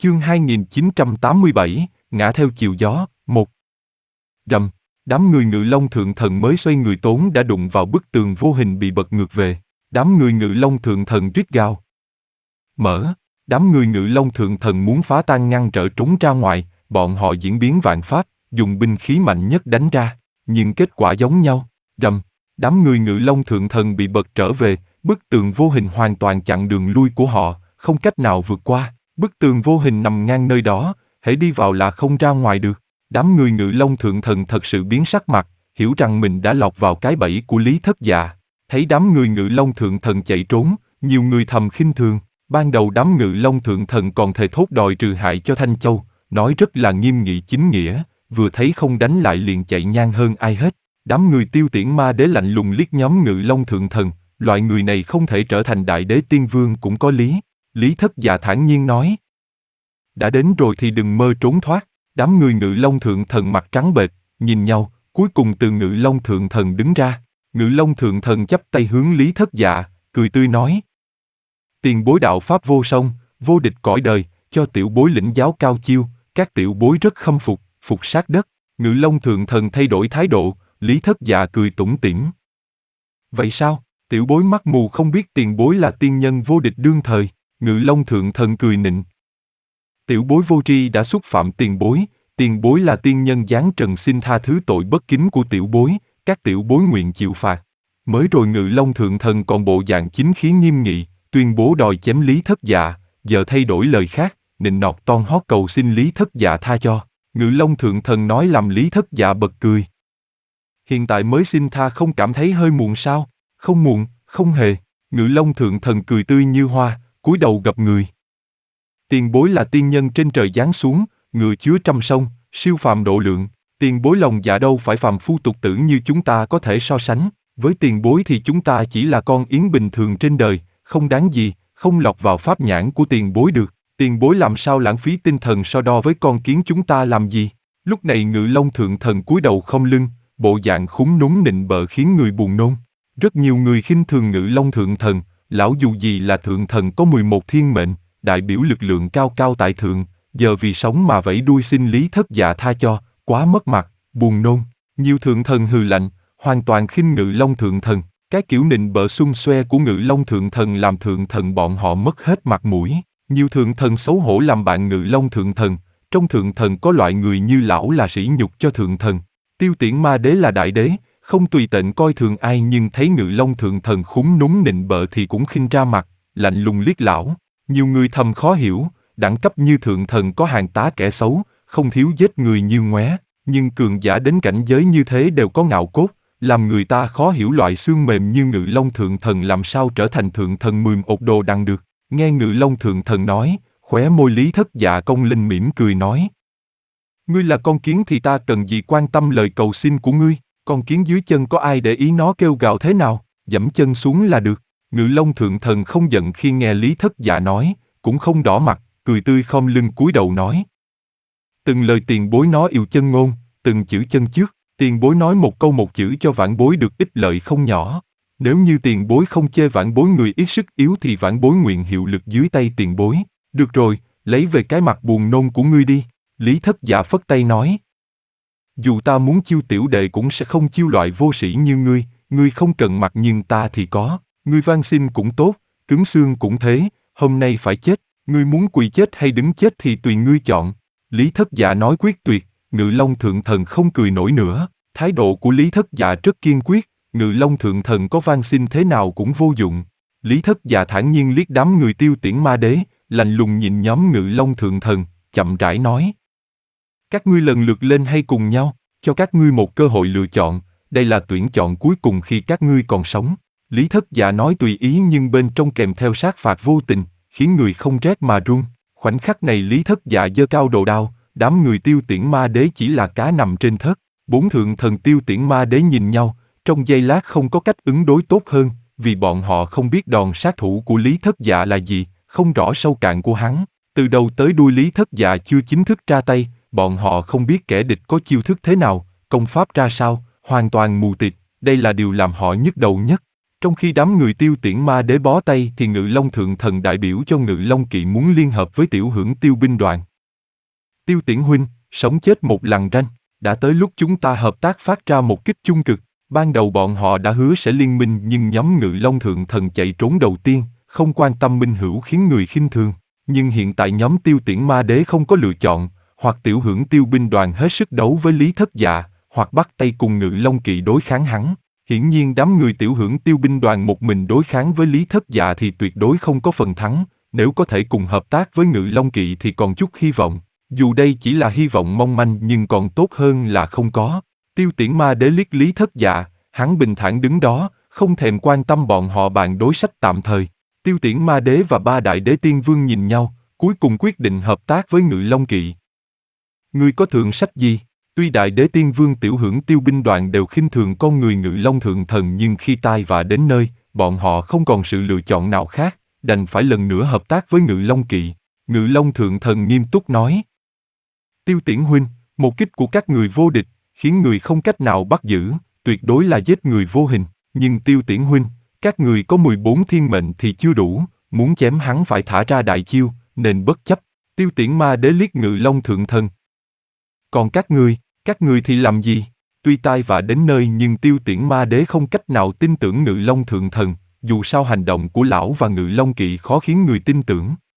Chương 2987, ngã theo chiều gió, 1. Rầm, đám người Ngự Long Thượng Thần mới xoay người Tốn đã đụng vào bức tường vô hình bị bật ngược về. Đám người Ngự Long Thượng Thần rít gào. Mở, đám người Ngự Long Thượng Thần muốn phá tan ngăn trở trốn ra ngoài, bọn họ diễn biến vạn pháp, dùng binh khí mạnh nhất đánh ra, nhưng kết quả giống nhau. Rầm, đám người Ngự Long Thượng Thần bị bật trở về, bức tường vô hình hoàn toàn chặn đường lui của họ, không cách nào vượt qua. Bức tường vô hình nằm ngang nơi đó, hễ đi vào là không ra ngoài được. Đám người Ngự Long Thượng Thần thật sự biến sắc mặt, hiểu rằng mình đã lọt vào cái bẫy của Lý Thất Dạ. Thấy đám người Ngự Long Thượng Thần chạy trốn, nhiều người thầm khinh thường. Ban đầu đám Ngự Long Thượng Thần còn thề thốt đòi trừ hại cho Thanh Châu, nói rất là nghiêm nghị chính nghĩa, vừa thấy không đánh lại liền chạy nhanh hơn ai hết. Đám người Tiêu Tiễn Ma Đế lạnh lùng liếc nhóm Ngự Long Thượng Thần, loại người này không thể trở thành Đại Đế Tiên Vương cũng có lý. Lý Thất Dạ thản nhiên nói. Đã đến rồi thì đừng mơ trốn thoát. Đám người Ngự Long Thượng Thần mặt trắng bệch, nhìn nhau, cuối cùng từ Ngự Long Thượng Thần đứng ra. Ngự Long Thượng Thần chắp tay hướng Lý Thất Dạ, cười tươi nói. Tiền bối đạo pháp vô song, vô địch cõi đời, cho tiểu bối lĩnh giáo cao chiêu, các tiểu bối rất khâm phục, phục sát đất. Ngự Long Thượng Thần thay đổi thái độ, Lý Thất Dạ cười tủm tỉm. Vậy sao, tiểu bối mắt mù không biết tiền bối là tiên nhân vô địch đương thời. Ngự Long Thượng Thần cười nịnh. Tiểu bối vô tri đã xúc phạm tiền bối là tiên nhân giáng trần xin tha thứ tội bất kính của tiểu bối, các tiểu bối nguyện chịu phạt. Mới rồi Ngự Long Thượng Thần còn bộ dạng chính khí nghiêm nghị, tuyên bố đòi chém Lý Thất Dạ, giờ thay đổi lời khác, nịnh nọt toan hót cầu xin Lý Thất Dạ tha cho. Ngự Long Thượng Thần nói làm Lý Thất Dạ bật cười. Hiện tại mới xin tha không cảm thấy hơi muộn sao? Không muộn, không hề. Ngự Long Thượng Thần cười tươi như hoa, cúi đầu gặp người. Tiền bối là tiên nhân trên trời giáng xuống, ngựa chứa trăm sông, siêu phàm độ lượng. Tiền bối lòng dạ đâu phải phàm phu tục tử như chúng ta có thể so sánh. Với tiền bối thì chúng ta chỉ là con yến bình thường trên đời, không đáng gì, không lọt vào pháp nhãn của tiền bối được. Tiền bối làm sao lãng phí tinh thần so đo với con kiến chúng ta làm gì? Lúc này Ngự Long Thượng Thần cúi đầu không lưng, bộ dạng khúm núm nịnh bợ khiến người buồn nôn. Rất nhiều người khinh thường Ngự Long Thượng Thần, lão dù gì là Thượng Thần có 11 thiên mệnh, đại biểu lực lượng cao cao tại thượng, giờ vì sống mà vẫy đuôi xin Lý Thất Dạ tha cho, quá mất mặt, buồn nôn. Nhiều Thượng Thần hừ lạnh, hoàn toàn khinh Ngự Long Thượng Thần. Cái kiểu nịnh bợ xung xoe của Ngự Long Thượng Thần làm Thượng Thần bọn họ mất hết mặt mũi. Nhiều Thượng Thần xấu hổ làm bạn Ngự Long Thượng Thần, trong Thượng Thần có loại người như lão là sỉ nhục cho Thượng Thần. Tiêu Tiễn Ma Đế là Đại Đế, không tùy tiện coi thường ai nhưng thấy Ngự Long Thượng Thần khúm núm nịnh bợ thì cũng khinh ra mặt, lạnh lùng liếc lão. Nhiều người thầm khó hiểu, đẳng cấp như Thượng Thần có hàng tá kẻ xấu, không thiếu giết người như ngoé, nhưng cường giả đến cảnh giới như thế đều có ngạo cốt, làm người ta khó hiểu loại xương mềm như Ngự Long Thượng Thần làm sao trở thành Thượng Thần 11 đồ đằng được. Nghe Ngự Long Thượng Thần nói, khóe môi Lý Thất Dạ cong lên mỉm cười nói. Ngươi là con kiến thì ta cần gì quan tâm lời cầu xin của ngươi, con kiến dưới chân có ai để ý nó kêu gào thế nào, giẫm chân xuống là được. Ngự Long Thượng Thần không giận khi nghe Lý Thất Dạ nói, cũng không đỏ mặt, cười tươi khom lưng cúi đầu nói. Từng lời tiền bối nói yêu chân ngôn, từng chữ chân trước, tiền bối nói một câu một chữ cho vãn bối được ích lợi không nhỏ. Nếu như tiền bối không chê vãn bối người ít sức yếu thì vãn bối nguyện hiệu lực dưới tay tiền bối. Được rồi, lấy về cái mặt buồn nôn của ngươi đi. Lý Thất Dạ phất tay nói. Dù ta muốn chiêu tiểu đệ cũng sẽ không chiêu loại vô sĩ như ngươi không cần mặt nhưng ta thì có. Ngươi van xin cũng tốt, cứng xương cũng thế, hôm nay phải chết, ngươi muốn quỳ chết hay đứng chết thì tùy ngươi chọn. Lý Thất Dạ nói quyết tuyệt, Ngự Long Thượng Thần không cười nổi nữa, thái độ của Lý Thất Dạ rất kiên quyết, Ngự Long Thượng Thần có van xin thế nào cũng vô dụng. Lý Thất Dạ thản nhiên liếc đám người Tiêu Tiễn Ma Đế, lạnh lùng nhìn nhóm Ngự Long Thượng Thần, chậm rãi nói. Các ngươi lần lượt lên hay cùng nhau, cho các ngươi một cơ hội lựa chọn, đây là tuyển chọn cuối cùng khi các ngươi còn sống. Lý Thất Dạ nói tùy ý nhưng bên trong kèm theo sát phạt vô tình, khiến người không rét mà run. Khoảnh khắc này Lý Thất Dạ giơ cao đồ đao, đám người Tiêu Tiễn Ma Đế chỉ là cá nằm trên thớt. Bốn Thượng Thần Tiêu Tiễn Ma Đế nhìn nhau, trong giây lát không có cách ứng đối tốt hơn, vì bọn họ không biết đòn sát thủ của Lý Thất Dạ là gì, không rõ sâu cạn của hắn. Từ đầu tới đuôi Lý Thất Dạ chưa chính thức ra tay, bọn họ không biết kẻ địch có chiêu thức thế nào, công pháp ra sao, hoàn toàn mù tịt, đây là điều làm họ nhức đầu nhất. Trong khi đám người Tiêu Tiễn Ma Đế bó tay thì Ngự Long Thượng Thần đại biểu cho Ngự Long Kỵ muốn liên hợp với Tiểu Hưởng Tiêu binh đoàn. Tiêu Tiễn huynh, sống chết một lằn ranh, đã tới lúc chúng ta hợp tác phát ra một kích chung cực. Ban đầu bọn họ đã hứa sẽ liên minh nhưng nhóm Ngự Long Thượng Thần chạy trốn đầu tiên, không quan tâm minh hữu khiến người khinh thường. Nhưng hiện tại nhóm Tiêu Tiễn Ma Đế không có lựa chọn, hoặc Tiểu Hưởng Tiêu binh đoàn hết sức đấu với Lý Thất Dạ, hoặc bắt tay cùng Ngự Long Kỵ đối kháng hắn. Hiển nhiên đám người Tiểu Hưởng Tiêu binh đoàn một mình đối kháng với Lý Thất Dạ thì tuyệt đối không có phần thắng, nếu có thể cùng hợp tác với Ngự Long Kỵ thì còn chút hy vọng. Dù đây chỉ là hy vọng mong manh nhưng còn tốt hơn là không có. Tiêu Tiễn Ma Đế liếc Lý Thất Dạ, hắn bình thản đứng đó, không thèm quan tâm bọn họ bàn đối sách tạm thời. Tiêu Tiễn Ma Đế và ba đại đế tiên vương nhìn nhau, cuối cùng quyết định hợp tác với Ngự Long Kỵ. Ngươi có thượng sách gì? Tuy đại đế tiên vương Tiểu Hưởng Tiêu binh đoàn đều khinh thường con người Ngự Long Thượng Thần nhưng khi tai vạ đến nơi, bọn họ không còn sự lựa chọn nào khác, đành phải lần nữa hợp tác với Ngự Long Kỵ. Ngự Long Thượng Thần nghiêm túc nói. Tiêu Tiễn huynh, một kích của các người vô địch, khiến người không cách nào bắt giữ, tuyệt đối là giết người vô hình. Nhưng Tiêu Tiễn huynh, các người có 14 thiên mệnh thì chưa đủ, muốn chém hắn phải thả ra đại chiêu, nên bất chấp. Tiêu Tiễn Ma Đế liếc Ngự Long Thượng Thần. Còn các người thì làm gì? Tuy tai vạ đến nơi nhưng Tiêu Tiễn Ma Đế không cách nào tin tưởng Ngự Long Thượng Thần, dù sao hành động của lão và Ngự Long Kỵ khó khiến người tin tưởng.